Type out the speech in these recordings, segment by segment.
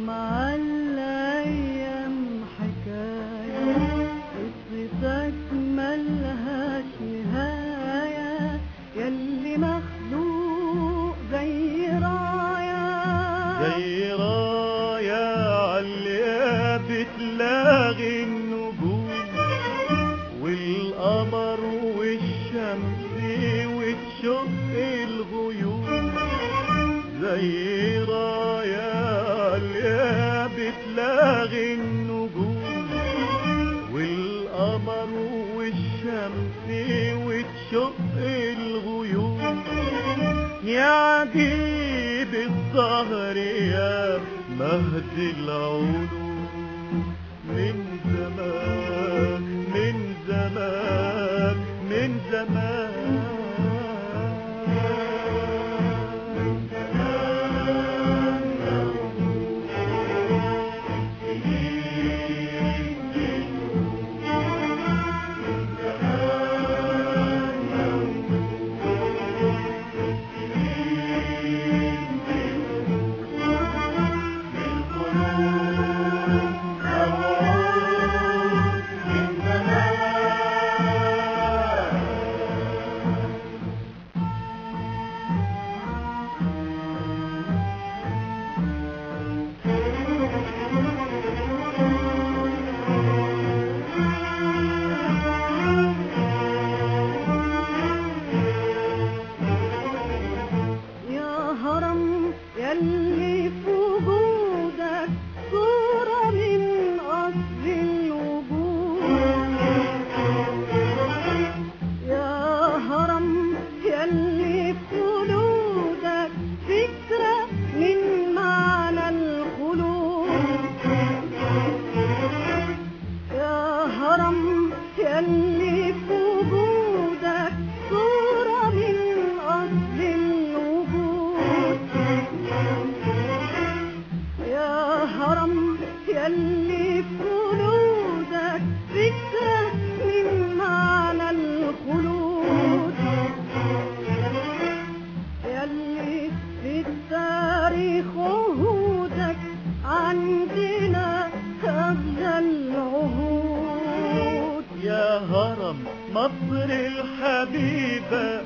مع الأيام حكاية، قصتك ملهاش نهاية، ياللي مخلوق زي راية عاليا بتلاغي النجوم والقمر والشمس وتشق الغيوم، زي راية عاليا بتلاغي النجوم والقمر والشمس وتشق الغيوم. يا عجيب الظهر يا مهد العلوم، من زمان من زمان من زمان ياللي في وجودك صورة من أصل الوجود. يا هرم ياللي في خلودك فكرة من معنى الخلود. يا هرم ياللي في وجودك صورة من أصل الوجود. يا هرم ياللي في خلودك فكرة من معنى الخلود. ياللي في التاريخ عهودك عندنا أغلى العهود. يا هرم مصر الحبيبة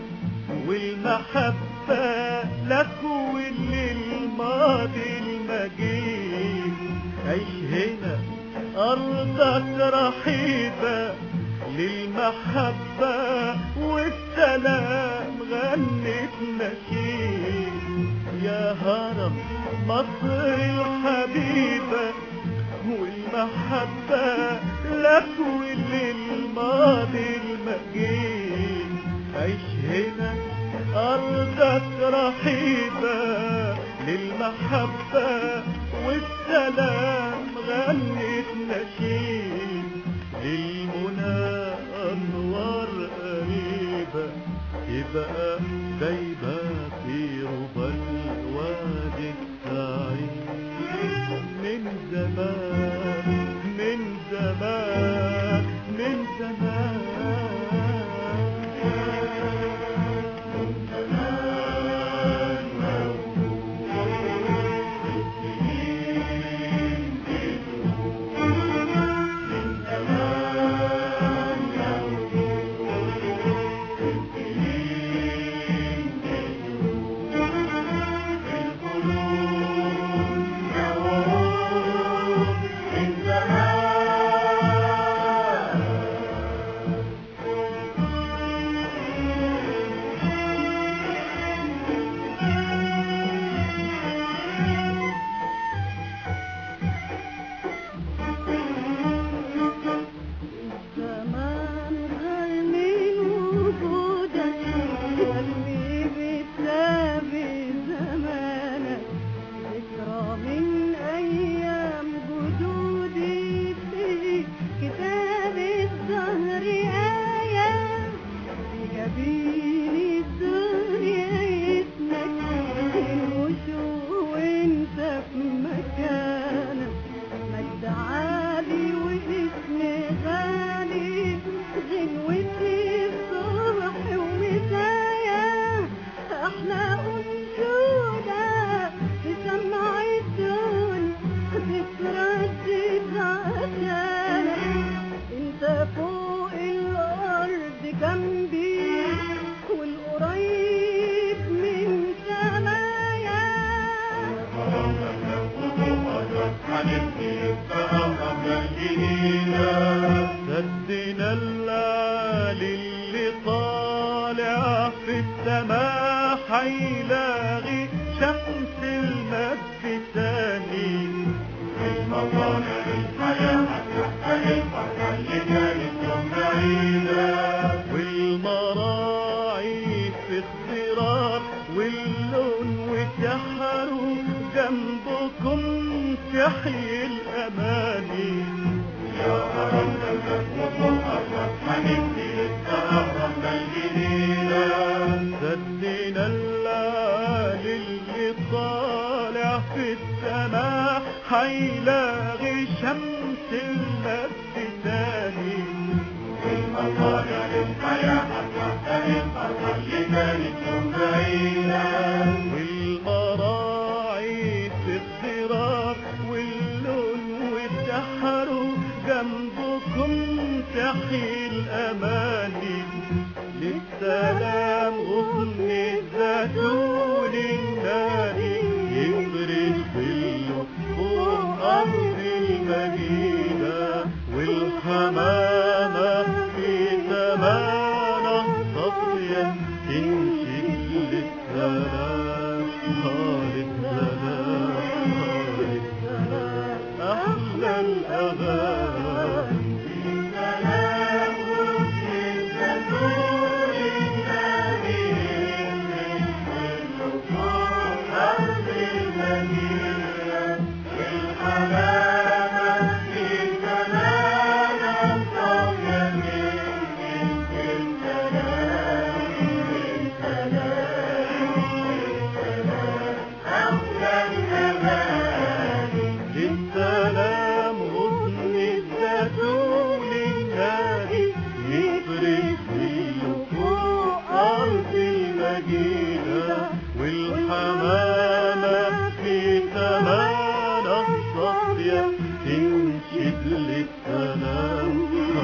والمحبة لك وللماضي المجيد. عيش هنا أرضك رحيبة للمحبة والسلام غنت نشيد. يا هرم مصر الحبيبة والمحبة لك وللماضي المجيد. عيش هنا أرضك رحيبة للمحبة والسلام غنت نشيد. للمنى أنوار قريبة تبقى دايبة في ربى الوادي السعيد. من زمان من زمان من زمان جنبكم تحيي الأماني. يا قربنا الأسود والأبيض هنبني للتقرب الجديدة. سدنا العالي اللي طالع في السماء هيلاقي شمس المجد تاني. والمطالع للحياة هتحقق الفرحة اللي كانت يوم بعيدة. والمراعي في الضرار واللون والسحر جنبكم تحيي الأماني. للسلام غصن الزيتون الناري يفرش ظله فوق أرض المدينة. والحمامة في زمانة صافية تنشد للسلام. للسلام للسلام أحلى الأغاني. للسلام غصن الزيتون الناري يفرش ظله فوق أرض المدينة. والحمامة في زمانة صافية تنشد للسلام. أحلى الأغاني. للسلام غصن الزيتون الناري يفرش ظله فوق أرض المدينة. والحمامة في زمانة صافية تنشد للسلام.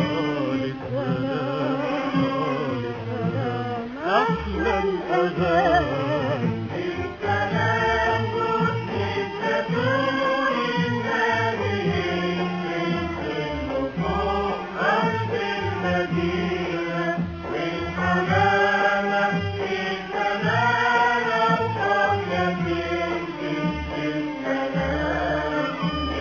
للسلام للسلام أحلى الأغاني. للسلام غصن الزيتون الناري يفرش ظله فوق أرض المدينة. والحمامة في زمانة صافية تنشد للسلام.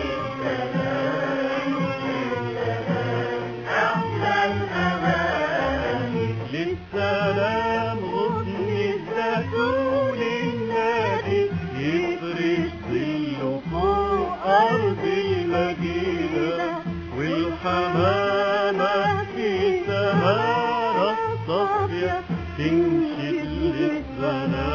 أحلى الأغاني. للسلام غصن الزيتون النادي يفرش ظله فوق أرض المدينة. والحمامة في زمانة صافية تنشد للسلام.